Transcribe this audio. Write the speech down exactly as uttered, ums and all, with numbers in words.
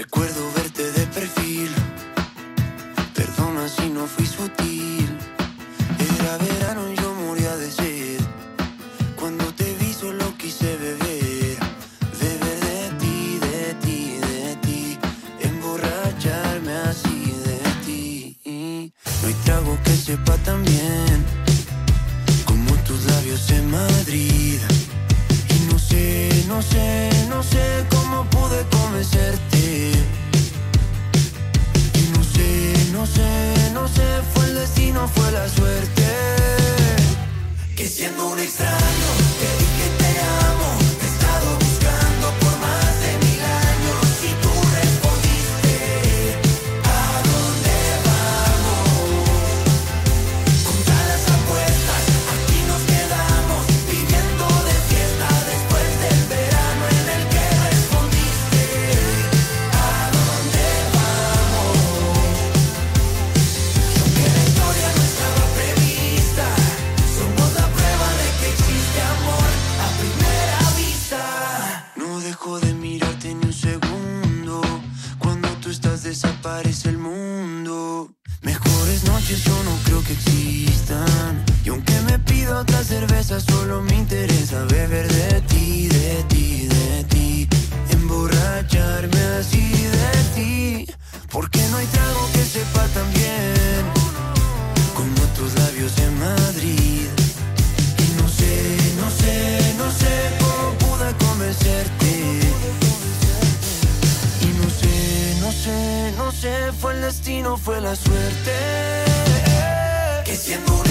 Recuerdo verte de perfil. Perdona si no fui sutil. Era verano y yo moría de sed. Cuando te vi solo quise beber. Beber de ti, de ti, de ti. Emborracharme así de ti. No hay trago que sepa tan bien como tus labios en Madrid. Y no sé, no sé, no sé cómo pude convencerte. Y no sé, no sé, no sé, fue el destino, fue la suerte. Que siendo un extraño te dije te amo. Te he estado buscando por más de mil años y tú respondiste: ¿a dónde vamos? Contra las apuestas, aquí nos quedamos viviendo de fiesta después del verano en el que respondiste: ¿a dónde vamos? Y aunque la historia no estaba prevista, somos la prueba de que existe amor a primera vista. No dejo de mirarte ni un segundo. Cuando tú estás desaparece el mundo. Mejores noches yo no creo que existan. Y aunque me pido otra cerveza, solo me interesa beber de ti, de ti, de ti. Emborracharme así de ti. Porque no hay trago que sepa tan bien como tus labios en Madrid. Y no sé, no sé, no sé cómo pude convencerte. Y no sé, no sé, no sé, fue el destino, fue la suerte. Que siendo un